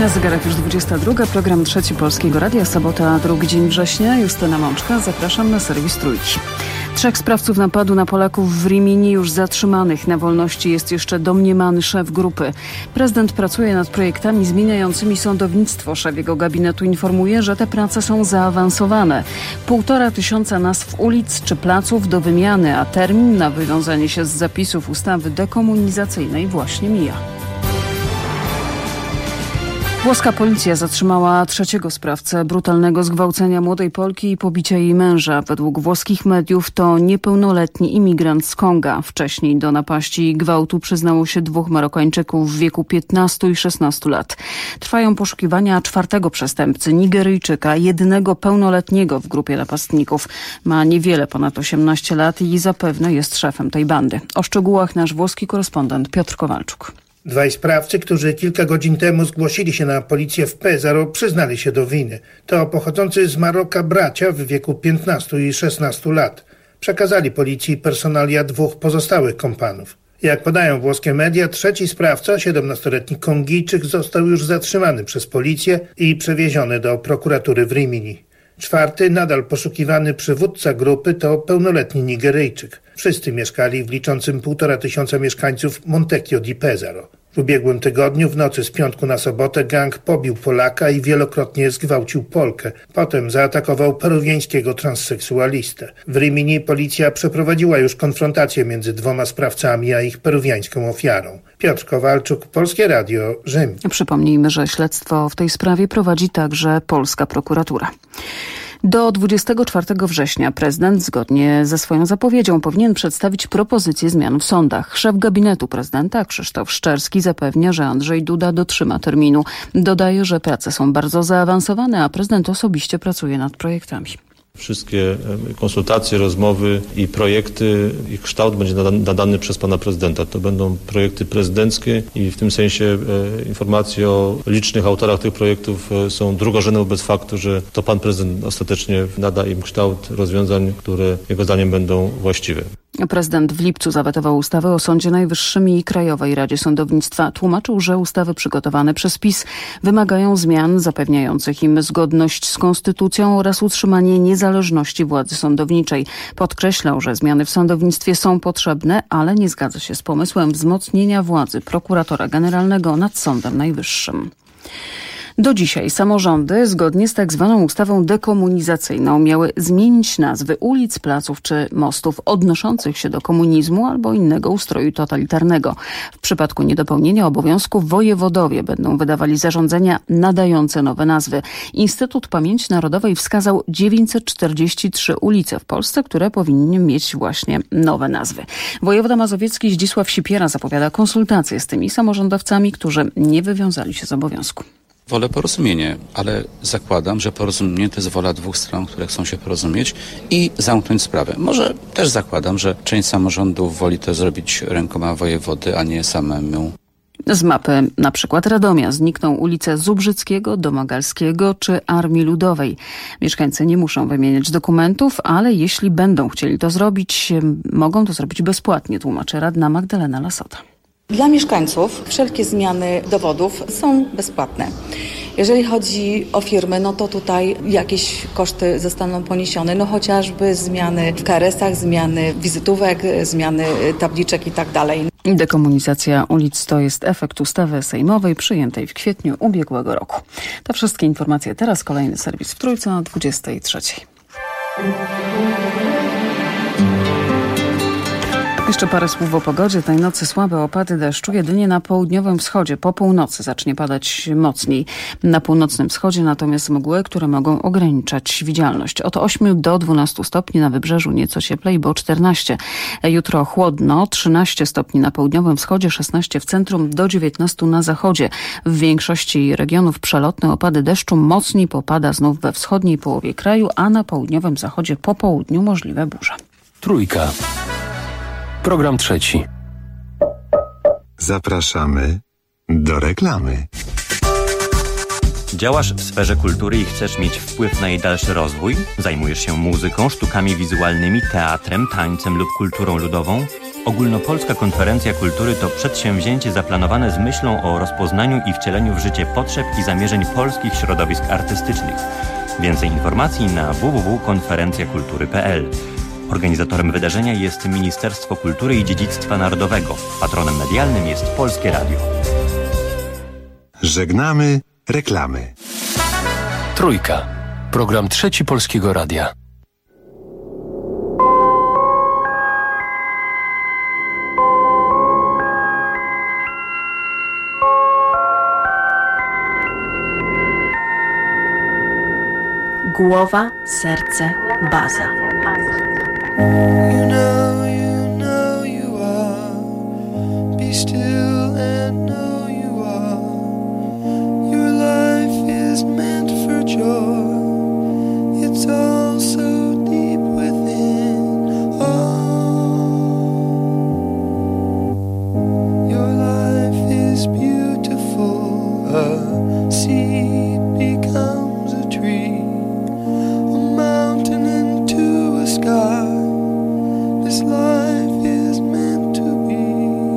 Na zegarach już 22, program Trzeci Polskiego Radia, sobota, 2 dzień września. Justyna Mączka, zapraszam na serwis Trójki. 3 sprawców napadu na Polaków w Rimini już zatrzymanych. Na wolności jest jeszcze domniemany szef grupy. Prezydent pracuje nad projektami zmieniającymi sądownictwo. Szef jego gabinetu informuje, że te prace są zaawansowane. 1500 nazw ulic czy placów do wymiany, a termin na wywiązanie się z zapisów ustawy dekomunizacyjnej właśnie mija. Włoska policja zatrzymała 3. sprawcę brutalnego zgwałcenia młodej Polki i pobicia jej męża. Według włoskich mediów to niepełnoletni imigrant z Konga. Wcześniej do napaści i gwałtu przyznało się 2 Marokańczyków w wieku 15 i 16 lat. Trwają poszukiwania 4. przestępcy, Nigeryjczyka, jedynego pełnoletniego w grupie napastników. Ma niewiele ponad 18 lat i zapewne jest szefem tej bandy. O szczegółach nasz włoski korespondent Piotr Kowalczuk. 2 sprawcy, którzy kilka godzin temu zgłosili się na policję w Pesaro, przyznali się do winy. To pochodzący z Maroka bracia w wieku 15 i 16 lat. Przekazali policji personalia 2 pozostałych kompanów. Jak podają włoskie media, 3. sprawca, 17-letni Kongijczyk, został już zatrzymany przez policję i przewieziony do prokuratury w Rimini. 4. nadal poszukiwany przywódca grupy to pełnoletni Nigeryjczyk. Wszyscy mieszkali w liczącym 1500 mieszkańców Montecchio di Pesaro. W ubiegłym tygodniu w nocy z piątku na sobotę gang pobił Polaka i wielokrotnie zgwałcił Polkę. Potem zaatakował peruwiańskiego transseksualistę. W Rimini policja przeprowadziła już konfrontację między 2 sprawcami a ich peruwiańską ofiarą. Piotr Kowalczuk, Polskie Radio, Rzym. Przypomnijmy, że śledztwo w tej sprawie prowadzi także polska prokuratura. Do 24 września prezydent, zgodnie ze swoją zapowiedzią, powinien przedstawić propozycje zmian w sądach. Szef gabinetu prezydenta Krzysztof Szczerski zapewnia, że Andrzej Duda dotrzyma terminu. Dodaje, że prace są bardzo zaawansowane, a prezydent osobiście pracuje nad projektami. Wszystkie konsultacje, rozmowy i projekty, ich kształt będzie nadany przez pana prezydenta. To będą projekty prezydenckie i w tym sensie informacje o licznych autorach tych projektów są drugorzędne wobec faktu, że to pan prezydent ostatecznie nada im kształt rozwiązań, które jego zdaniem będą właściwe. Prezydent w lipcu zawetował ustawę o Sądzie Najwyższym i Krajowej Radzie Sądownictwa. Tłumaczył, że ustawy przygotowane przez PiS wymagają zmian zapewniających im zgodność z konstytucją oraz utrzymanie niezależności władzy sądowniczej. Podkreślał, że zmiany w sądownictwie są potrzebne, ale nie zgadza się z pomysłem wzmocnienia władzy prokuratora generalnego nad Sądem Najwyższym. Do dzisiaj samorządy, zgodnie z tak zwaną ustawą dekomunizacyjną, miały zmienić nazwy ulic, placów czy mostów odnoszących się do komunizmu albo innego ustroju totalitarnego. W przypadku niedopełnienia obowiązków wojewodowie będą wydawali zarządzenia nadające nowe nazwy. Instytut Pamięci Narodowej wskazał 943 ulice w Polsce, które powinny mieć właśnie nowe nazwy. Wojewoda mazowiecki Zdzisław Sipiera zapowiada konsultacje z tymi samorządowcami, którzy nie wywiązali się z obowiązku. Wolę porozumienie, ale zakładam, że porozumienie to jest wola 2 stron, które chcą się porozumieć i zamknąć sprawę. Może też zakładam, że część samorządów woli to zrobić rękoma wojewody, a nie samemu. Z mapy na przykład Radomia znikną ulice Zubrzyckiego, Domagalskiego czy Armii Ludowej. Mieszkańcy nie muszą wymieniać dokumentów, ale jeśli będą chcieli to zrobić, mogą to zrobić bezpłatnie, tłumaczy radna Magdalena Lasota. Dla mieszkańców wszelkie zmiany dowodów są bezpłatne. Jeżeli chodzi o firmy, no to tutaj jakieś koszty zostaną poniesione, chociażby zmiany w KRS-ach, zmiany wizytówek, zmiany tabliczek i tak dalej. Dekomunizacja ulic to jest efekt ustawy sejmowej przyjętej w kwietniu ubiegłego roku. To wszystkie informacje teraz. Kolejny serwis w Trójce o 23. Jeszcze parę słów o pogodzie. Tej nocy słabe opady deszczu. Jedynie na południowym wschodzie po północy zacznie padać mocniej. Na północnym wschodzie natomiast mgły, które mogą ograniczać widzialność. Od 8 do 12 stopni na wybrzeżu, nieco cieplej, bo 14. Jutro chłodno, 13 stopni na południowym wschodzie, 16 w centrum, do 19 na zachodzie. W większości regionów przelotne opady deszczu. Mocniej popada znów we wschodniej połowie kraju, a na południowym zachodzie po południu możliwe burze. Trójka. Program trzeci. Zapraszamy do reklamy. Działasz w sferze kultury i chcesz mieć wpływ na jej dalszy rozwój? Zajmujesz się muzyką, sztukami wizualnymi, teatrem, tańcem lub kulturą ludową? Ogólnopolska Konferencja Kultury to przedsięwzięcie zaplanowane z myślą o rozpoznaniu i wcieleniu w życie potrzeb i zamierzeń polskich środowisk artystycznych. Więcej informacji na www.konferencjakultury.pl. Organizatorem wydarzenia jest Ministerstwo Kultury i Dziedzictwa Narodowego. Patronem medialnym jest Polskie Radio. Żegnamy reklamy. Trójka. Program Trzeci Polskiego Radia. Głowa, serce, baza. You are. Be still and know you are. Your life is meant for joy. It's all so deep within. Oh, your life is beautiful. A seed becomes a tree. Mountain into a sky. This life is meant to be.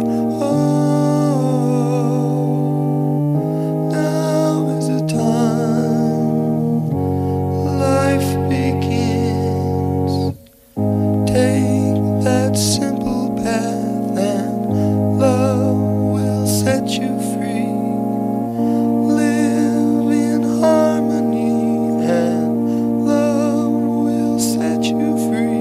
Oh, now is the time life begins. Take that simple path and love will set you free. Live in harmony and love will set you free.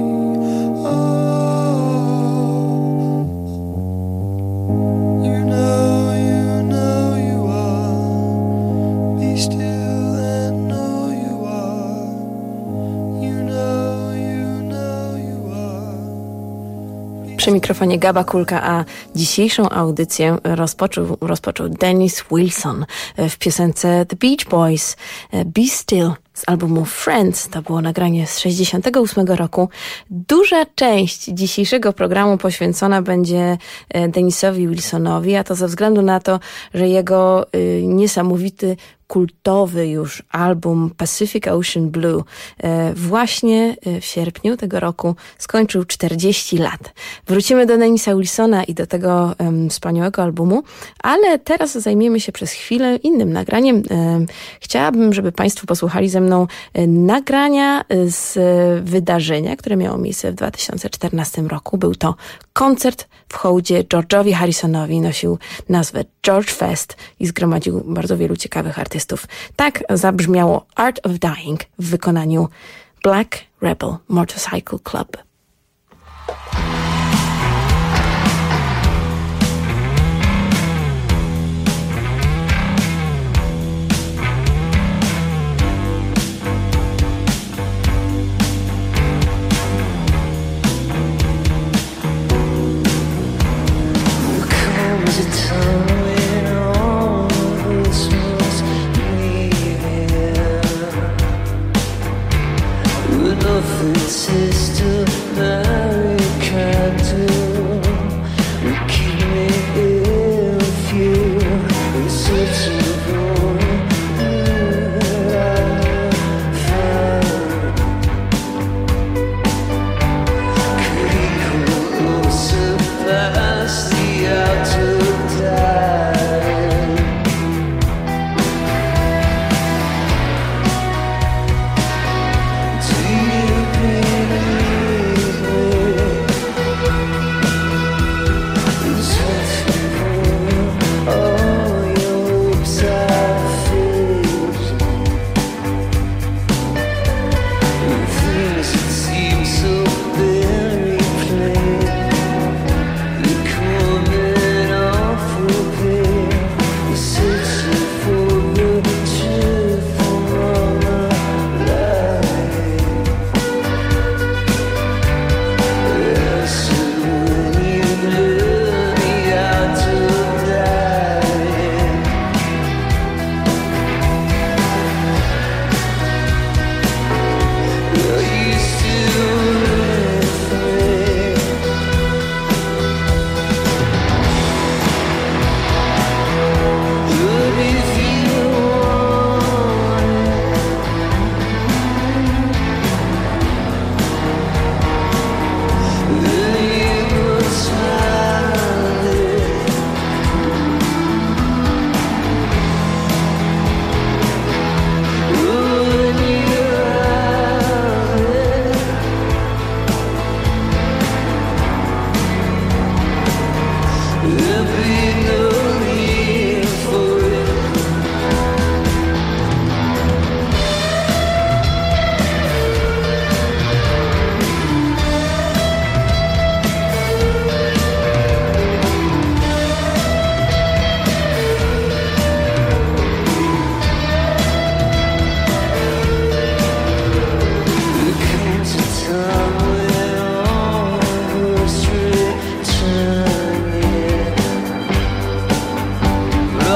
You know you are. Be still and know you are. You know you are. Przy mikrofonie Gaba Kulka, a dzisiejszą audycję rozpoczął Dennis Wilson w piosence The Beach Boys Be Still z albumu Friends. To było nagranie z 1968 roku. Duża część dzisiejszego programu poświęcona będzie Dennisowi Wilsonowi, a to ze względu na to, że jego niesamowity kultowy już album Pacific Ocean Blue właśnie w sierpniu tego roku skończył 40 lat. Wrócimy do Dennisa Wilsona i do tego wspaniałego albumu, ale teraz zajmiemy się przez chwilę innym nagraniem. Chciałabym, żeby Państwo posłuchali ze mną nagrania z wydarzenia, które miało miejsce w 2014 roku. Był to koncert w hołdzie George'owi Harrisonowi, nosił nazwę George Fest i zgromadził bardzo wielu ciekawych artystów. Tak zabrzmiało Art of Dying w wykonaniu Black Rebel Motorcycle Club. Sister America.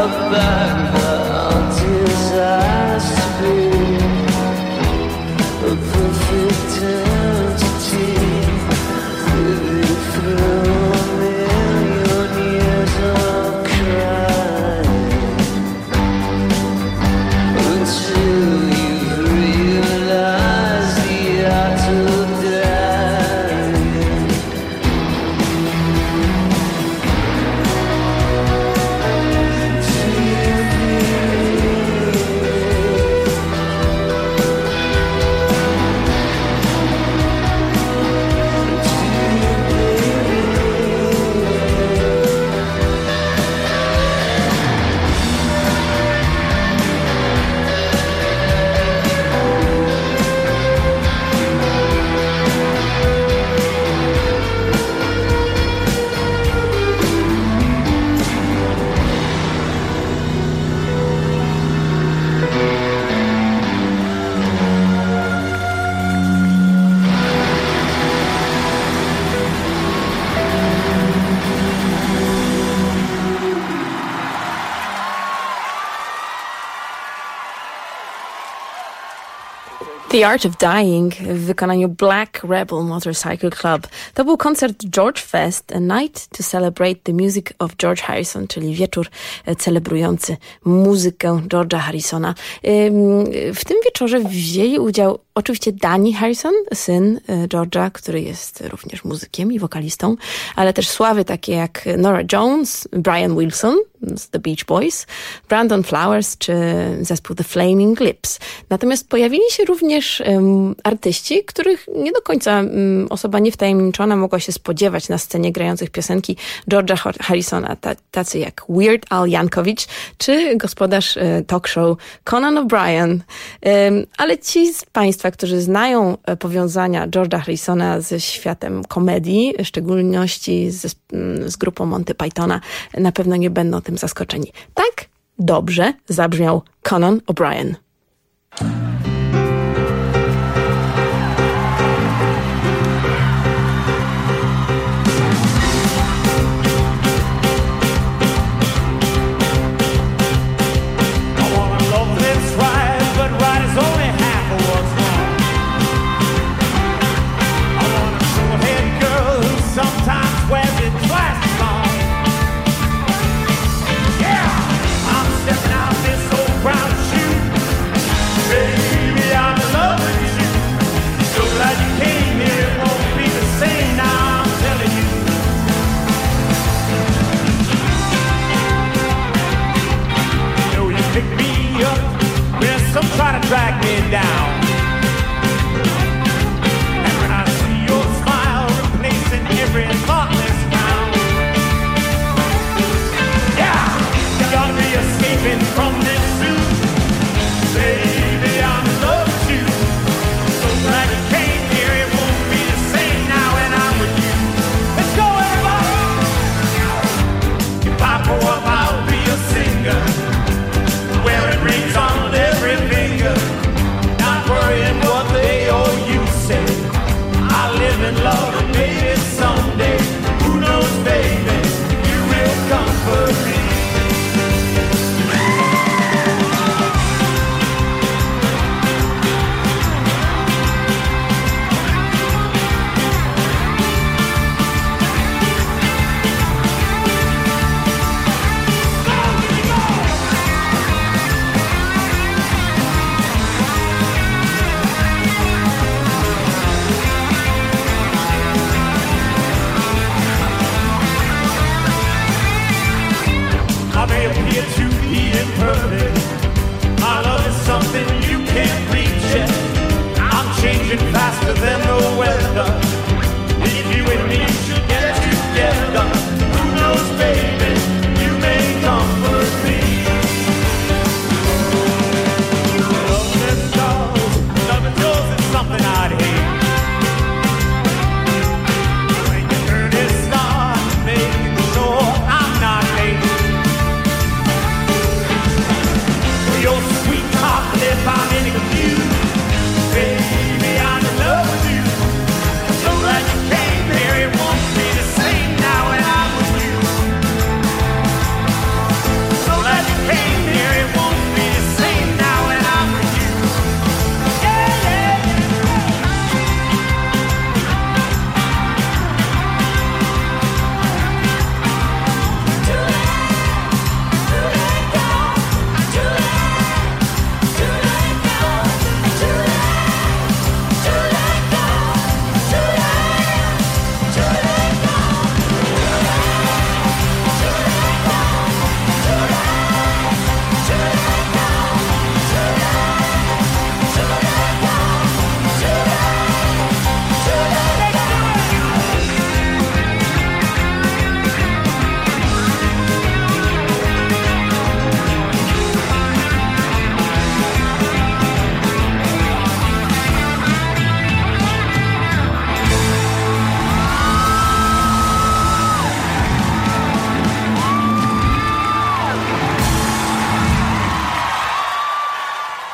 The Art of Dying w wykonaniu Black Rebel Motorcycle Club. To był koncert George Fest, A Night to Celebrate the Music of George Harrison, czyli wieczór celebrujący muzykę George'a Harrisona. W tym wieczorze wzięli udział oczywiście Danny Harrison, syn George'a, który jest również muzykiem i wokalistą, ale też sławy takie jak Norah Jones, Brian Wilson z The Beach Boys, Brandon Flowers czy zespół The Flaming Lips. Natomiast pojawili się również artyści, których nie do końca osoba niewtajemniczona mogła się spodziewać na scenie grających piosenki George'a Harrisona, tacy jak Weird Al Yankovic czy gospodarz talk show Conan O'Brien. Ale ci z Państwa, którzy znają powiązania George'a Harrisona ze światem komedii, w szczególności z grupą Monty Pythona, na pewno nie będą tym zaskoczeni. Tak dobrze zabrzmiał Conan O'Brien. Stepping out this old brown shoe.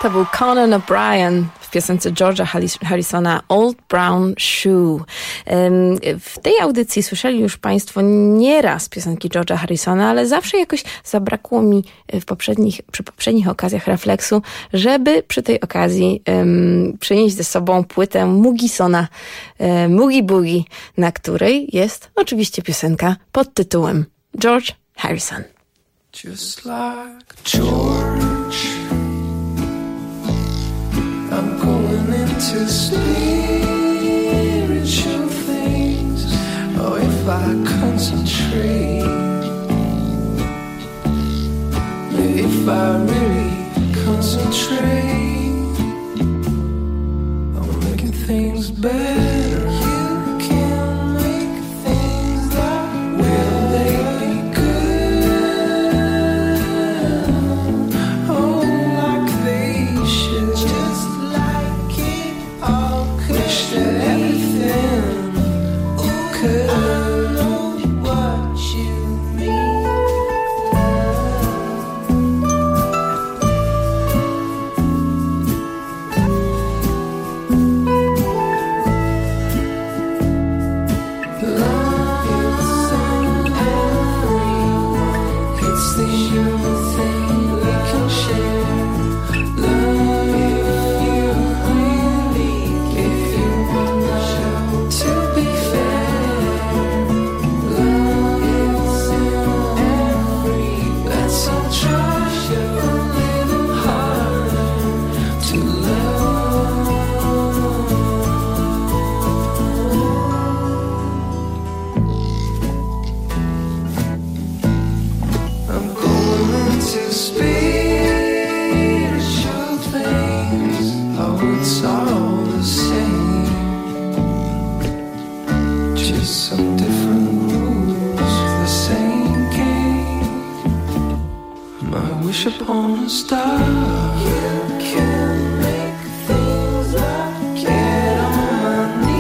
To był Conan O'Brien w piosence George'a Harrisona Old Brown Shoe. W tej audycji słyszeli już Państwo nieraz piosenki George'a Harrisona, ale zawsze jakoś zabrakło mi przy poprzednich okazjach refleksu, żeby przy tej okazji przynieść ze sobą płytę Mugisona, Moogie Boogie, na której jest oczywiście piosenka pod tytułem George Harrison. Just like George, I'm going into spiritual things. Oh, if I concentrate, if I really concentrate on making things better, you can make things that will they be good. Oh, like they should, just like it all could. Wish that everything could. I know what you mean. Upon a star, you can make things like get on my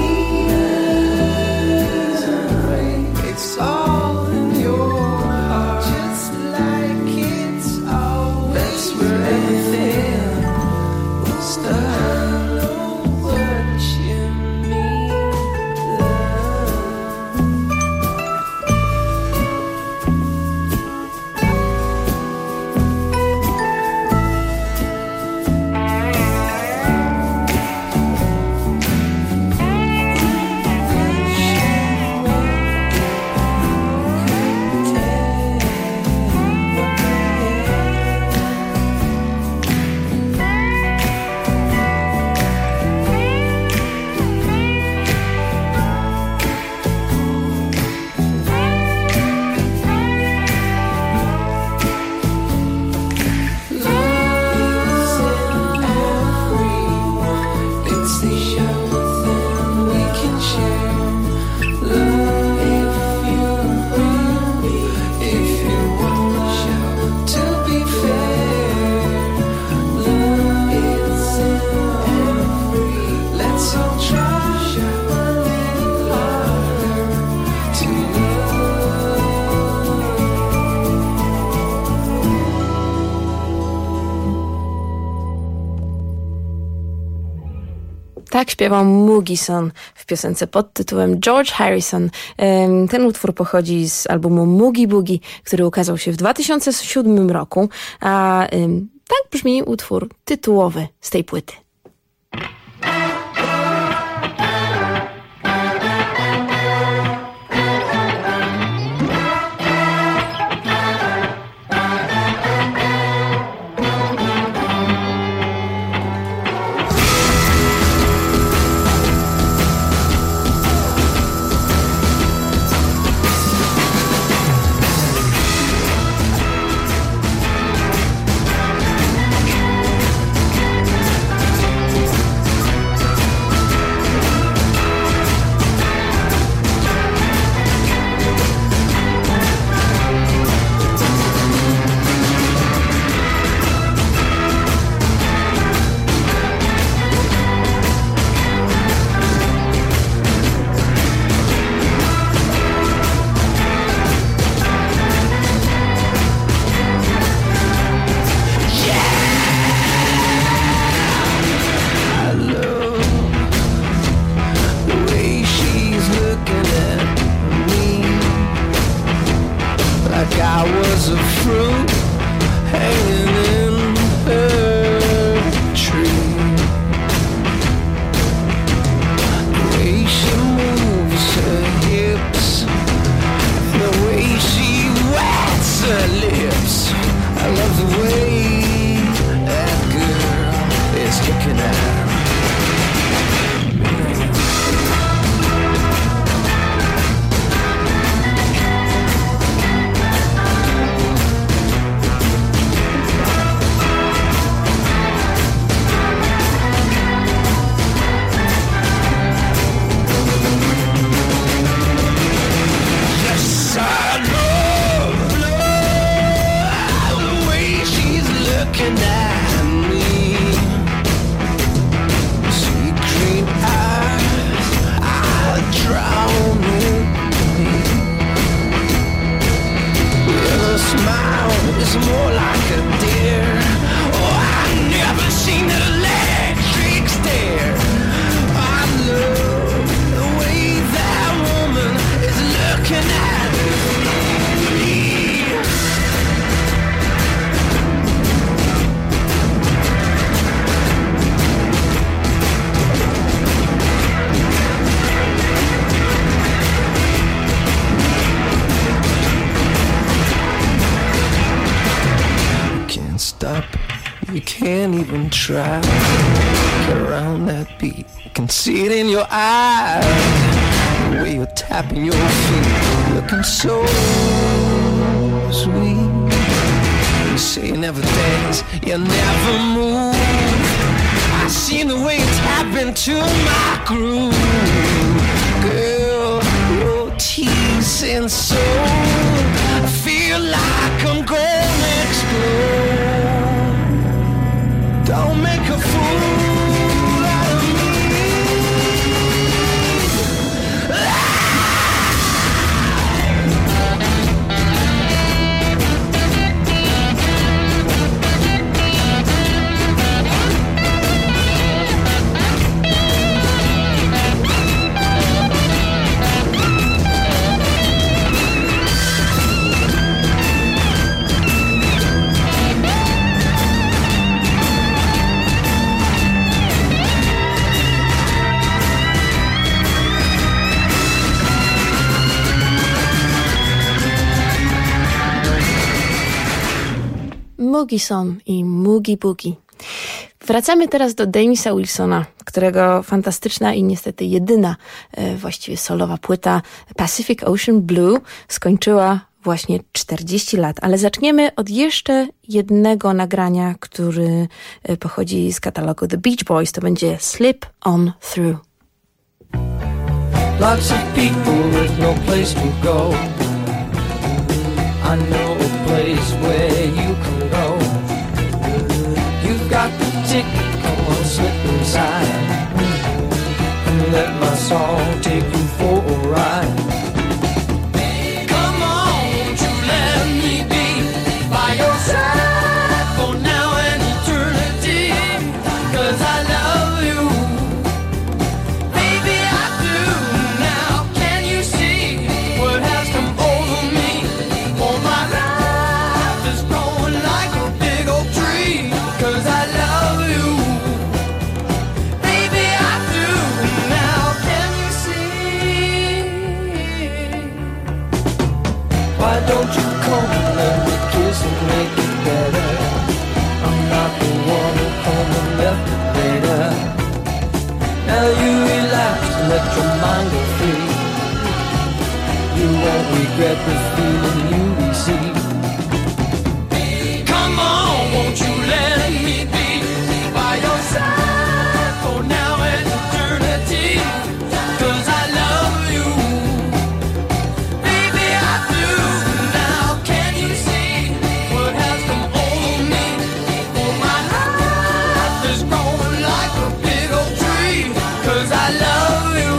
knees and pray. It's all in your heart, just like it's all. That's where everything will start. I know what you mean, Tak śpiewał Mugison w piosence pod tytułem George Harrison. Ten utwór pochodzi z albumu Moogie Boogie, który ukazał się w 2007 roku, a tak brzmi utwór tytułowy z tej płyty. lips. I love the way that girl is looking at me. Yes, I love the way she's looking at me. Sweet green eyes, I drown in me. Her smile is more like a deer. Oh, I've never seen an electric stare. I love the way that woman is looking at me. Can't stop, you can't even try. Get around that beat, can see it in your eyes. The way you're tapping your feet, looking so sweet. You say you never dance, you never move. I seen the way you tap into my groove. Girl, your teeth and soul, I feel like I'm gonna explode. Don't make a fool out of me. Mugison i Moogie Boogie. Wracamy teraz do Denisa Wilsona, którego fantastyczna i niestety jedyna właściwie solowa płyta Pacific Ocean Blue skończyła właśnie 40 lat. Ale zaczniemy od jeszcze jednego nagrania, który pochodzi z katalogu The Beach Boys. To będzie Slip On Through. Lots of people with no place to go. I know a place where you can go. You've got the ticket, come on, slip inside and let my song take you for a ride. Come on, won't you let me be by your side for now and eternity? 'Cause I love you, baby, I do. Now can you see what has come over me? For my life is growing like a big old tree. 'Cause I love you, baby, I do. Now can you see? Why don't you come and let me kiss and make it better? I'm not the one who come and left it later. Now you relax and let your mind go free. You won't regret the feeling you receive. Come on, won't you let me be by your side for now and eternity? 'Cause I love you, baby, I do. Now can you see what has come over me? For my life is growing like a big old tree. 'Cause I love you,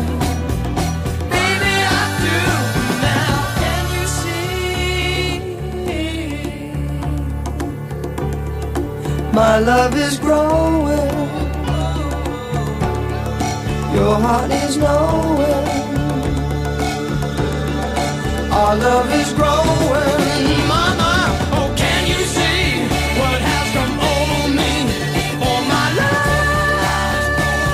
baby, I do. Now can you see? My love is growing, your heart is knowing. Our love is growing, mama. Oh, can you see what has come over me? For my life,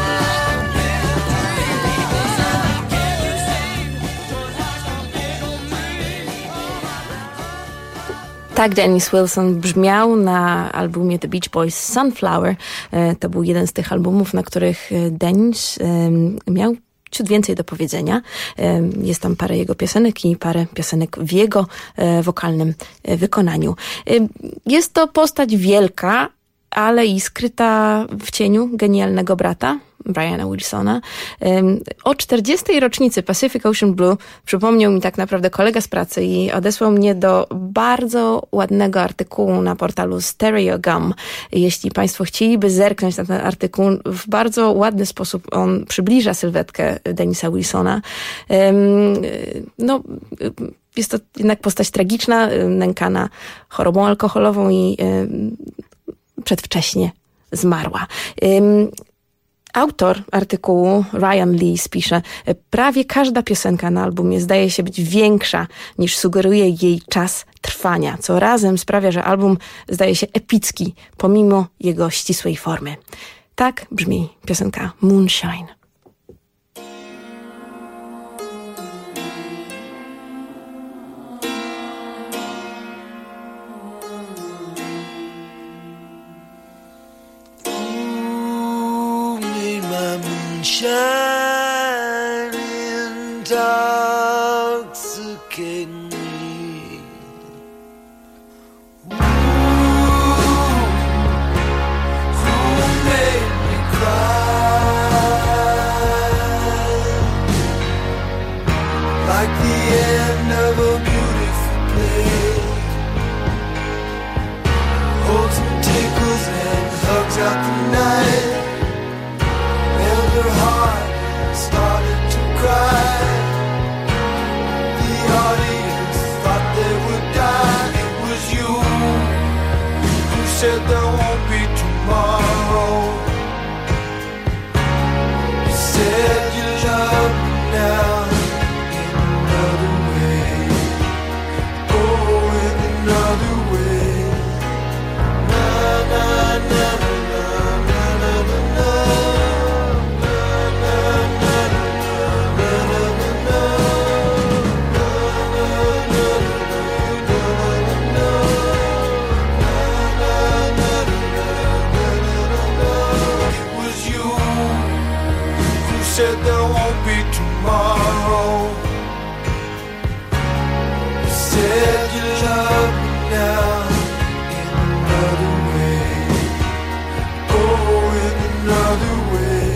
can you see what has come over me? Tak Dennis Wilson brzmiał na albumie The Beach Boys Sunflower. To był jeden z tych albumów, na których Dennis miał ciut więcej do powiedzenia. Jest tam parę jego piosenek i parę piosenek w jego wokalnym wykonaniu. Jest to postać wielka, ale i skryta w cieniu genialnego brata, Briana Wilsona. O 40. rocznicy Pacific Ocean Blue przypomniał mi tak naprawdę kolega z pracy i odesłał mnie do bardzo ładnego artykułu na portalu Stereogum. Jeśli Państwo chcieliby zerknąć na ten artykuł, w bardzo ładny sposób on przybliża sylwetkę Dennisa Wilsona. Jest to jednak postać tragiczna, nękana chorobą alkoholową i przedwcześnie zmarła. Autor artykułu, Ryan Lees, pisze: prawie każda piosenka na albumie zdaje się być większa niż sugeruje jej czas trwania, co razem sprawia, że album zdaje się epicki, pomimo jego ścisłej formy. Tak brzmi piosenka Moonshine. Shine intoxicate me. Ooh, who made me cry like the end of a beautiful play? Holds and tickles and hugs out the night. Her heart started to cry. The audience thought they would die. It was you who said there won't be tomorrow. You said you love me now in another way. Oh, in another way. Na na na na na na na na. Said there won't be tomorrow. You said you love me now in another way. Oh, in another way.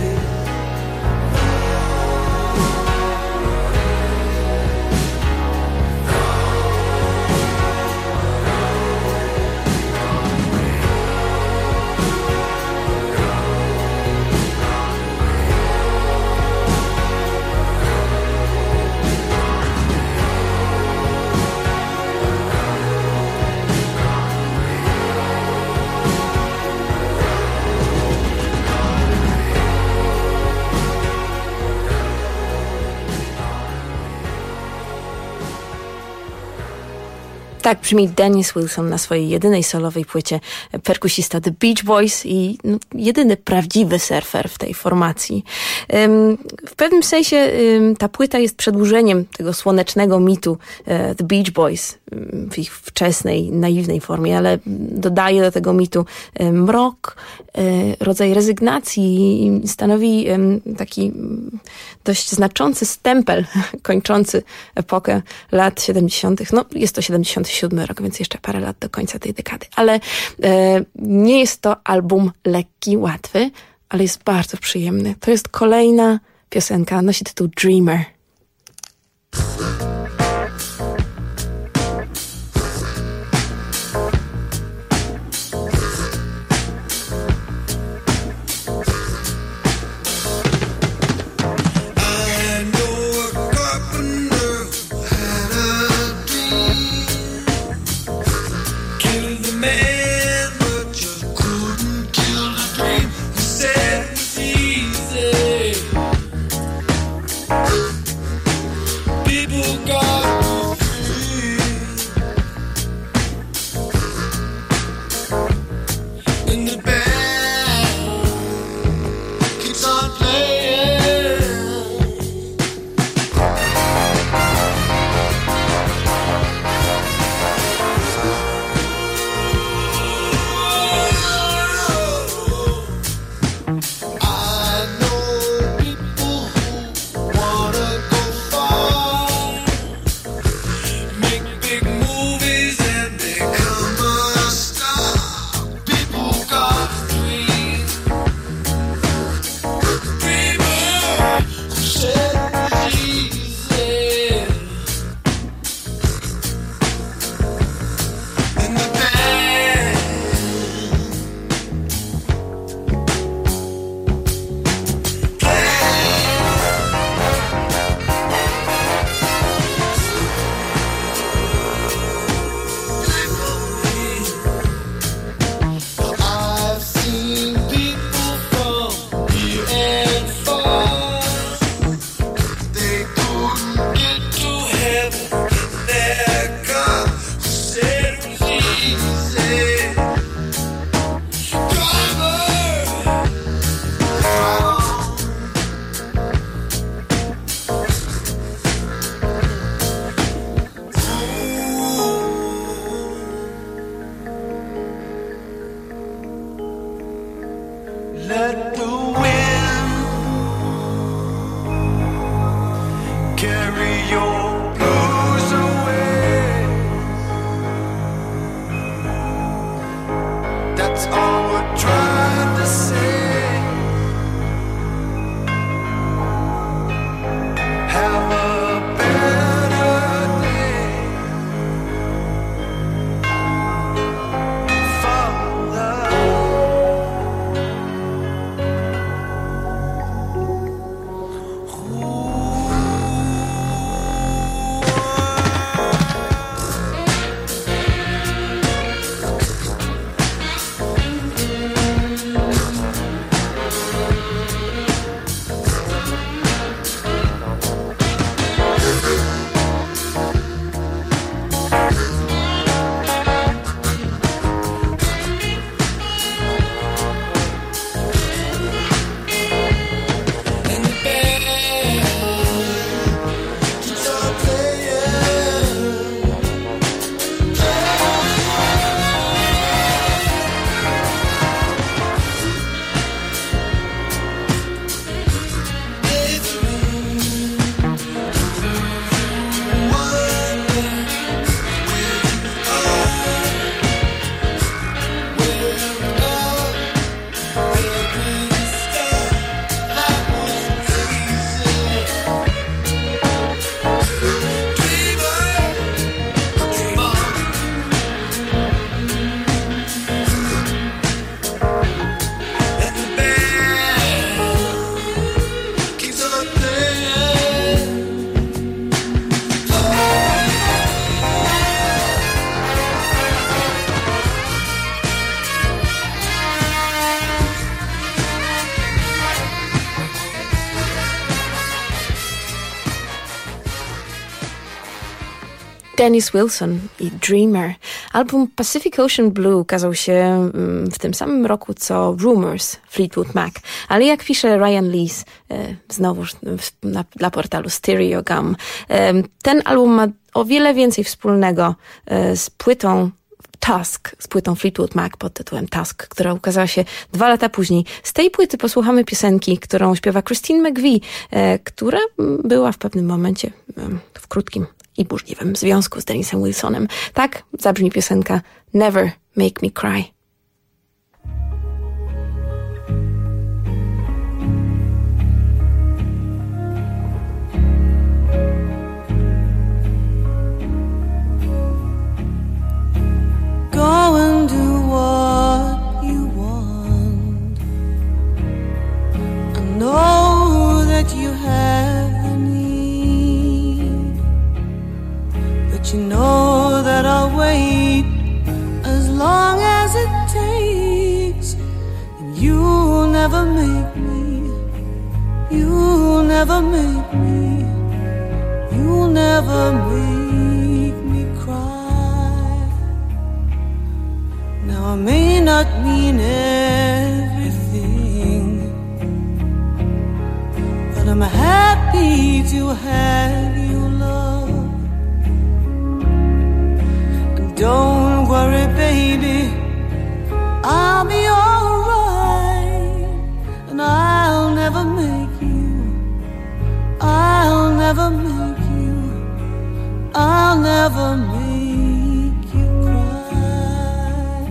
Tak brzmi Dennis Wilson na swojej jedynej solowej płycie, perkusista The Beach Boys i jedyny prawdziwy surfer w tej formacji. W pewnym sensie ta płyta jest przedłużeniem tego słonecznego mitu The Beach Boys w ich wczesnej, naiwnej formie, ale dodaje do tego mitu mrok, rodzaj rezygnacji i stanowi taki dość znaczący stempel kończący epokę lat 70. No, jest to 77 rok, więc jeszcze parę lat do końca tej dekady. Ale nie jest to album lekki, łatwy, ale jest bardzo przyjemny. To jest kolejna piosenka, nosi tytuł Dreamer. Let the wind carry your blues away. That's all we're trying to say. Have a better day. Fall Dennis Wilson i Dreamer. Album Pacific Ocean Blue ukazał się w tym samym roku co Rumors Fleetwood Mac. Ale jak pisze Ryan Lees, znowuż dla portalu Stereo Gum, ten album ma o wiele więcej wspólnego z płytą Tusk, z płytą Fleetwood Mac pod tytułem Tusk, która ukazała się 2 lata później. Z tej płyty posłuchamy piosenki, którą śpiewa Christine McVie, która była w pewnym momencie w krótkim i burzliwym związku z Dennisem Wilsonem. Tak zabrzmi piosenka Never Make Me Cry. Go and do what you want. I know that you have the need, but you know that I'll wait as long as it takes. And you'll never make me, you'll never make me, you'll never make me cry. Now I may not mean everything, but I'm happy to have you, love. And don't worry, baby, I'll be alright. And I'll never make you, I'll never make you, I'll never make you cry.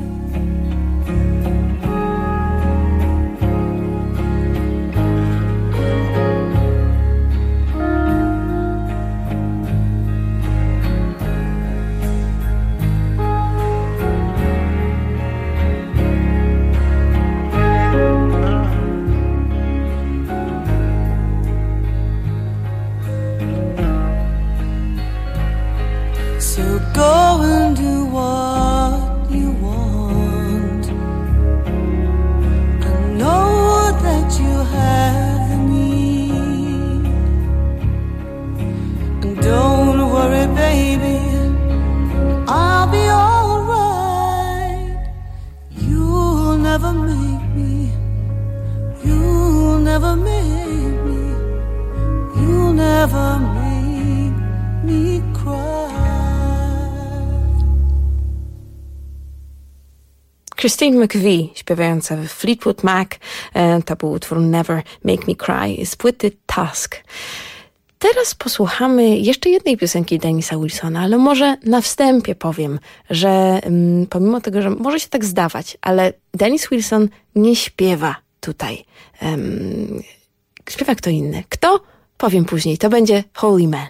Christine McVie śpiewająca w Fleetwood Mac. To był utwór Never Make Me Cry z płyty Tusk. Teraz posłuchamy jeszcze jednej piosenki Dennisa Wilsona, ale może na wstępie powiem, że pomimo tego, że może się tak zdawać, ale Dennis Wilson nie śpiewa tutaj. Śpiewa kto inny. Kto? Powiem później. To będzie Holy Man.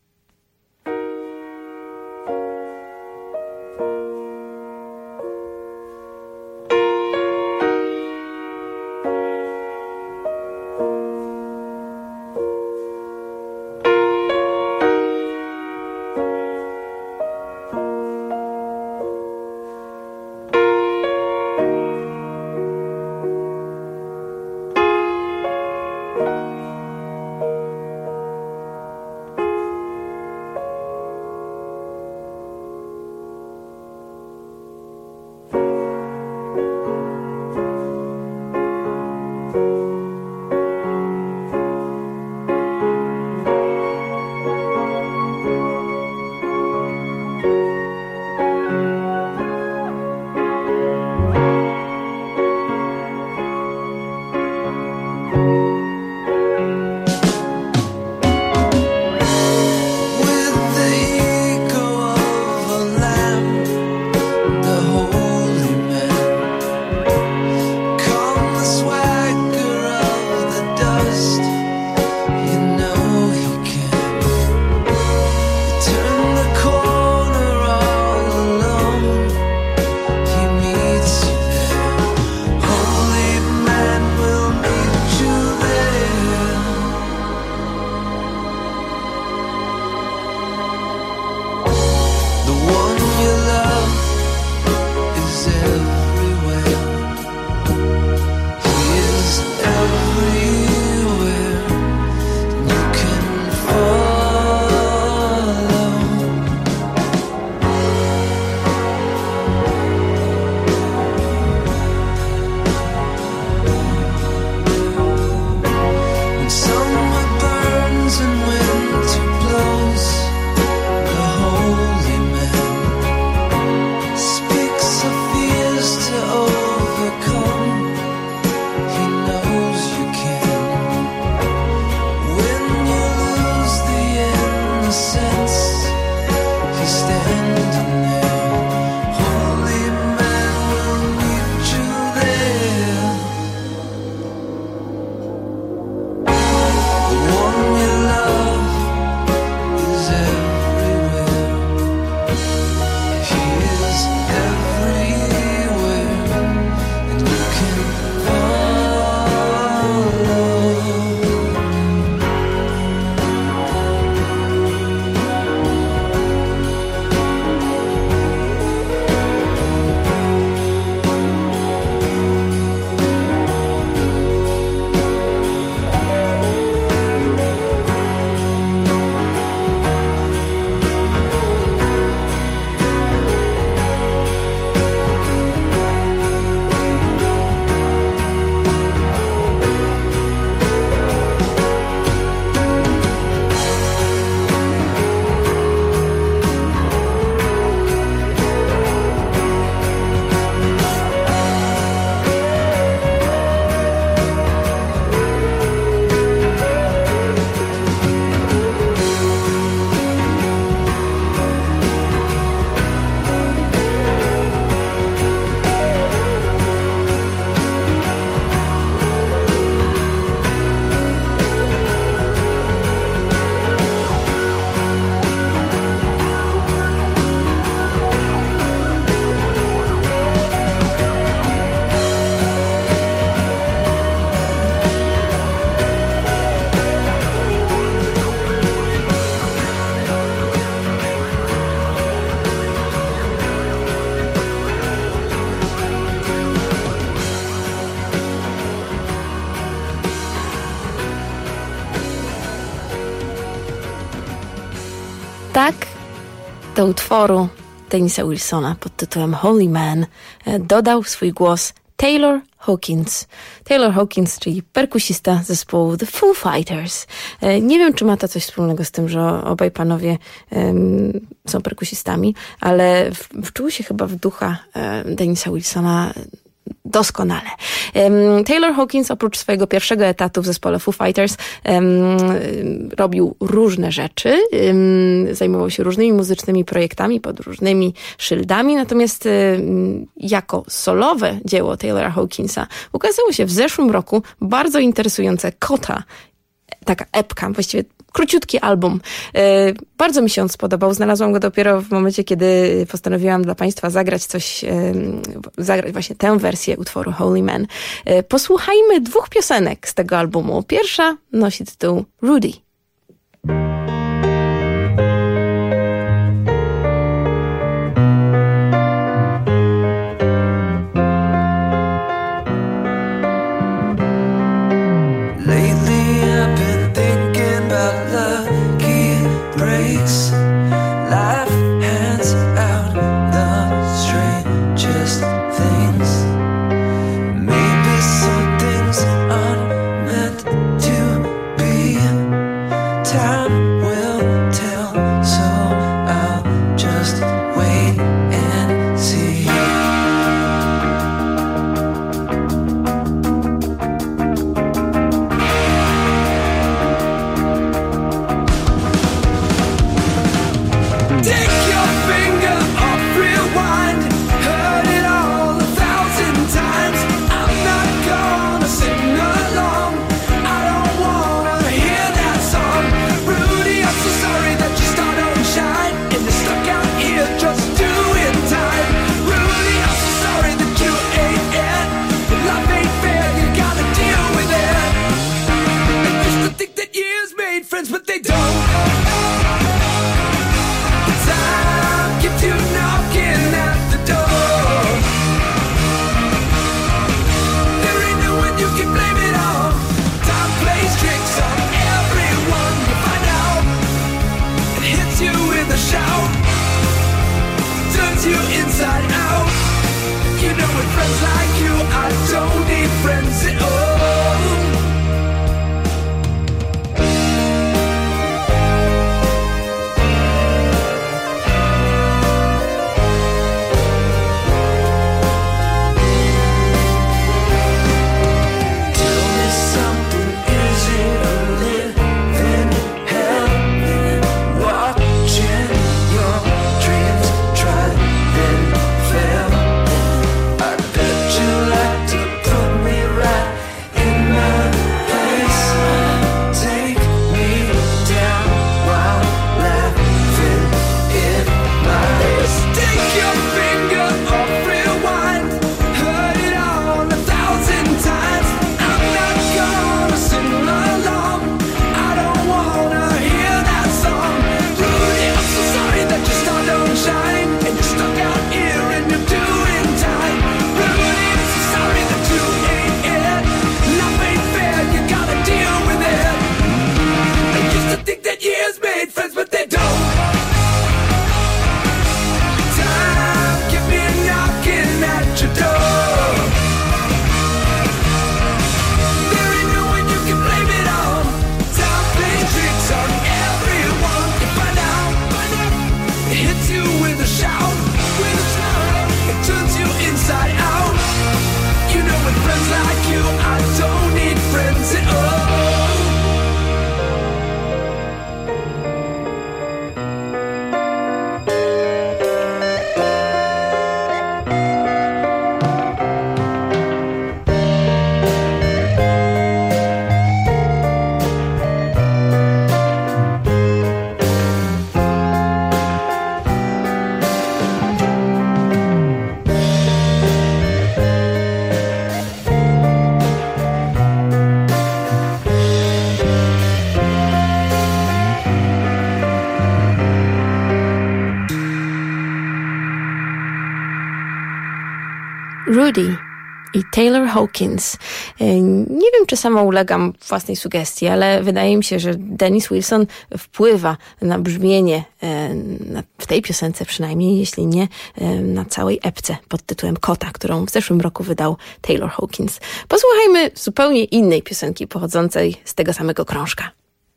Tak do utworu Dennisa Wilsona pod tytułem Holy Man dodał swój głos Taylor Hawkins. Taylor Hawkins, czyli perkusista zespołu The Foo Fighters. Nie wiem, czy ma to coś wspólnego z tym, że obaj panowie są perkusistami, ale wczuł się chyba w ducha Dennisa Wilsona doskonale. Taylor Hawkins oprócz swojego pierwszego etatu w zespole Foo Fighters robił różne rzeczy, zajmował się różnymi muzycznymi projektami pod różnymi szyldami, natomiast jako solowe dzieło Taylora Hawkinsa ukazało się w zeszłym roku bardzo interesujące Kota, taka epka, właściwie króciutki album. Bardzo mi się on spodobał. Znalazłam go dopiero w momencie, kiedy postanowiłam dla Państwa zagrać właśnie tę wersję utworu Holy Man. Posłuchajmy 2 piosenek z tego albumu. Pierwsza nosi tytuł Rudy. Rudy, i Taylor Hawkins. Nie wiem, czy sama ulegam własnej sugestii, ale wydaje mi się, że Dennis Wilson wpływa na brzmienie w tej piosence przynajmniej, jeśli nie na całej epce pod tytułem Kota, którą w zeszłym roku wydał Taylor Hawkins. Posłuchajmy zupełnie innej piosenki pochodzącej z tego samego krążka.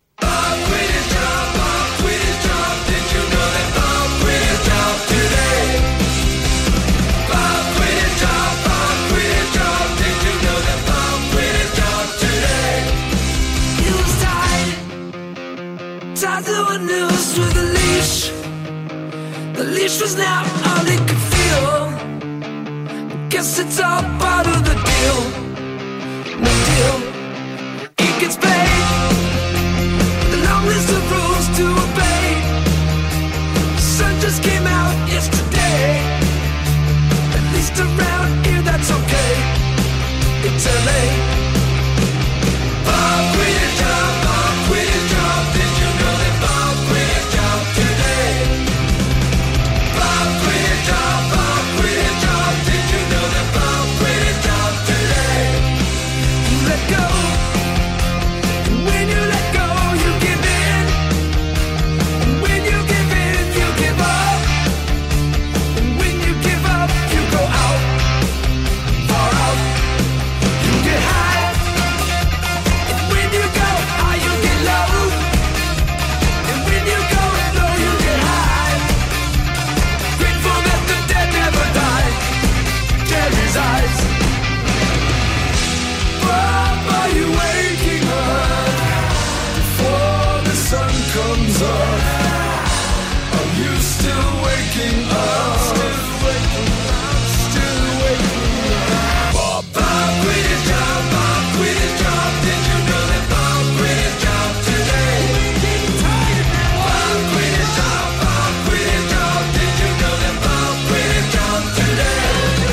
Tied to a noose with a leash. The leash was now all it could feel. Guess it's all part of the deal. No deal. It gets paid. The long list of rules to obey. The sun just came out yesterday. At least around here that's okay. It's LA. Bob quit his job. Bob quit his job. Did you know that Bob quit his job today? Bob quit his job. Bob quit his job. Did you know that Bob quit his job today? You let go. And when you let go, you give in. And when you give in, you give up. And when you give up, you go out. Far out. You get high. And when you go high, you get low. And when you go low, you get high. Grateful that the dead never die. Jerry's eyes. Bob, are you waking up before the sun comes up? Are you still waking up? Still waking up. Bob quit his job. Bob quit his job. Did you know that Bob quit his job today? Bob quit his job. Bob quit his job. Did you know that Bob quit his job today?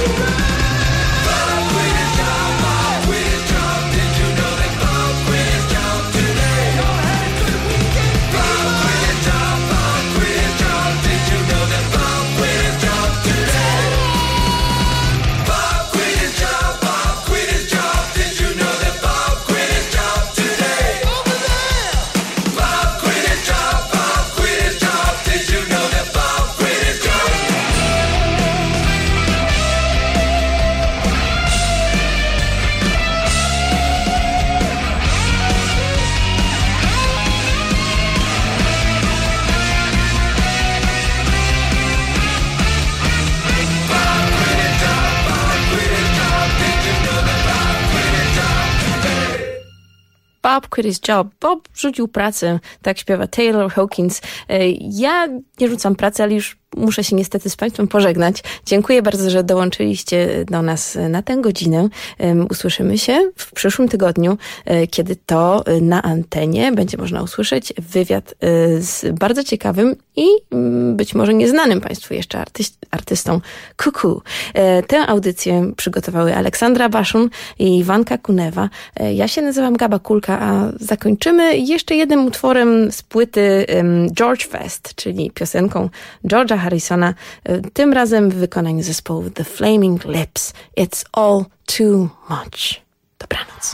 Bob quit his job. Bob quit his job. Did you know that Bob quit his job today? Bob quit his job. Bob quit his job. Did you know that Bob quit his job today? Bob quit his job. Bob quit his job. Did you know that Bob quit his job today? Bob quit his job. Bob quit his job. Did you know that Bob quit his job? Bob quit his job. Bob rzucił pracę, tak śpiewa Taylor Hawkins. Ja nie rzucam pracy, ale już muszę się niestety z Państwem pożegnać. Dziękuję bardzo, że dołączyliście do nas na tę godzinę. Usłyszymy się w przyszłym tygodniu, kiedy to na antenie będzie można usłyszeć wywiad z bardzo ciekawym i być może nieznanym Państwu jeszcze artystą Cuckoo. Tę audycję przygotowały Aleksandra Baszun i Iwanka Kunewa. Ja się nazywam Gaba Kulka, a zakończymy jeszcze jednym utworem z płyty George Fest, czyli piosenką George'a Harrisona, tym razem w wykonaniu zespołu The Flaming Lips. It's all too much. Dobranoc.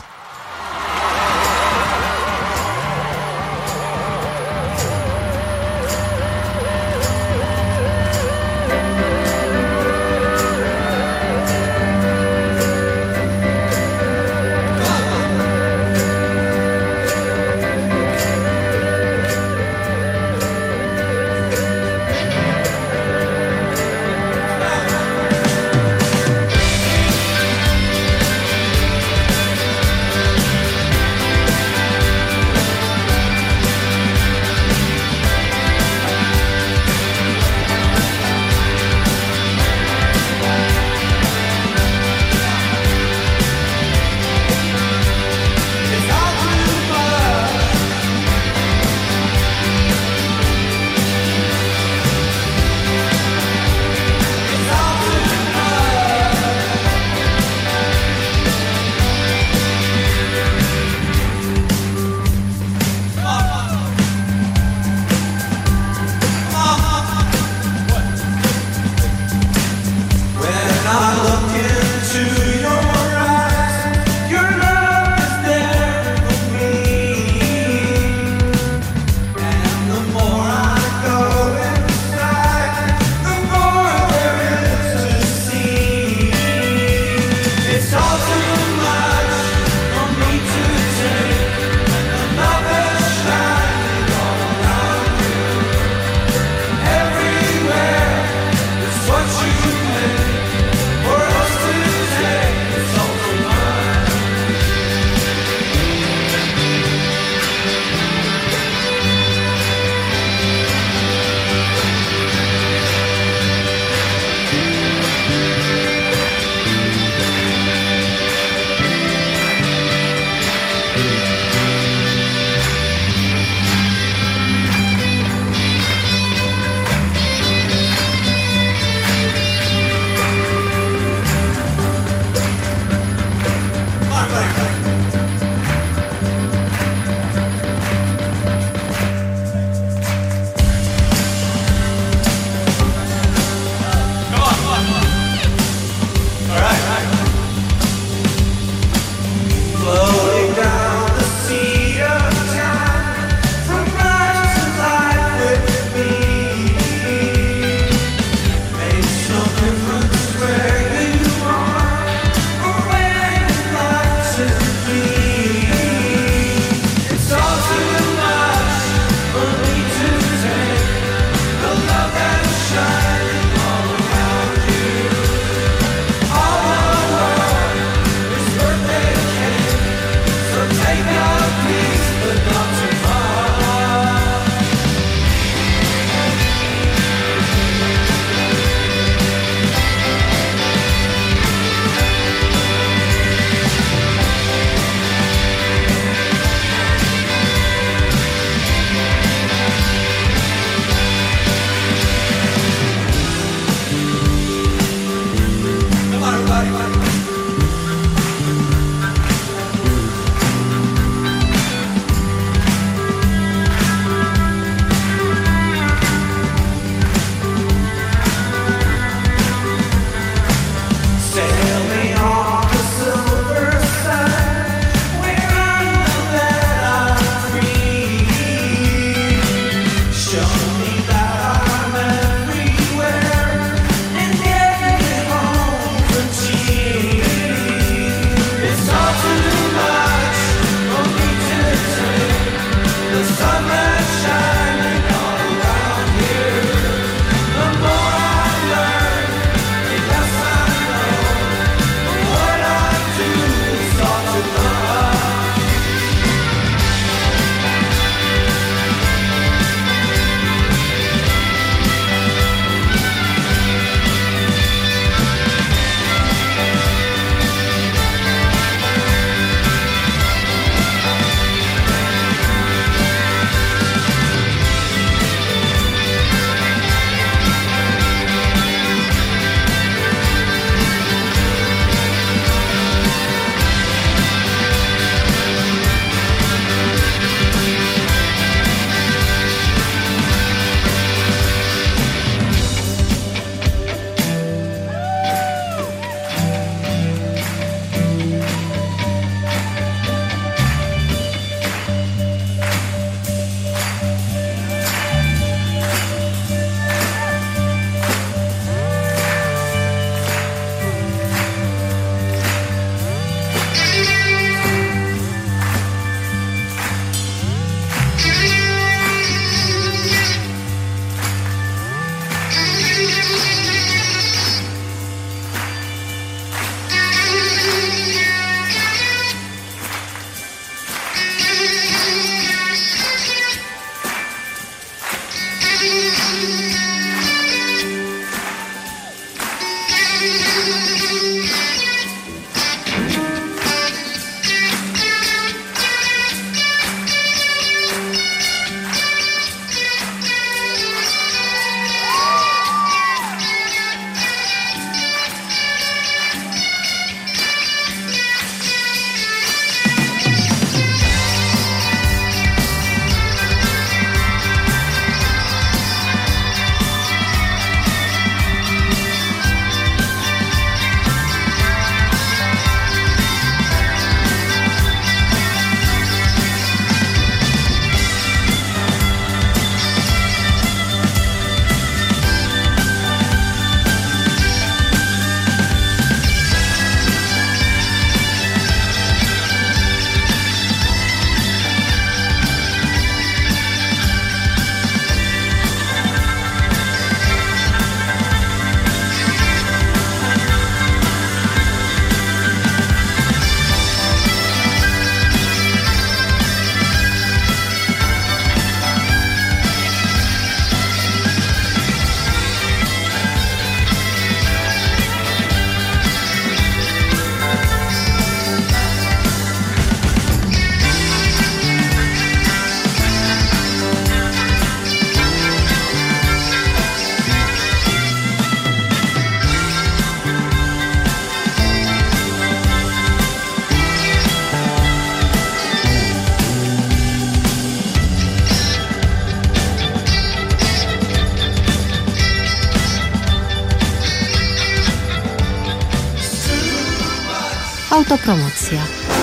Autopromocja.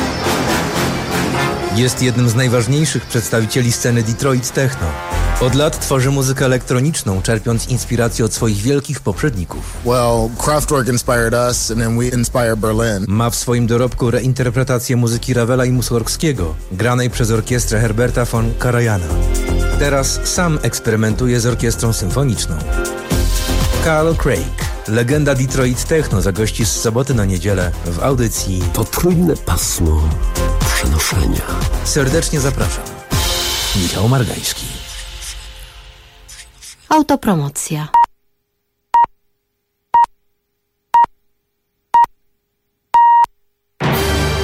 Jest jednym z najważniejszych przedstawicieli sceny Detroit Techno. Od lat tworzy muzykę elektroniczną, czerpiąc inspirację od swoich wielkich poprzedników. Kraftwerk inspired us and then we inspire Berlin. Ma w swoim dorobku reinterpretację muzyki Ravela i Mussorgskiego, granej przez orkiestrę Herberta von Karajana. Teraz sam eksperymentuje z orkiestrą symfoniczną. Carl Craig, legenda Detroit Techno, zagości z soboty na niedzielę w audycji Potrójne pasmo przenoszenia. Serdecznie zapraszam. Michał Margański. Autopromocja.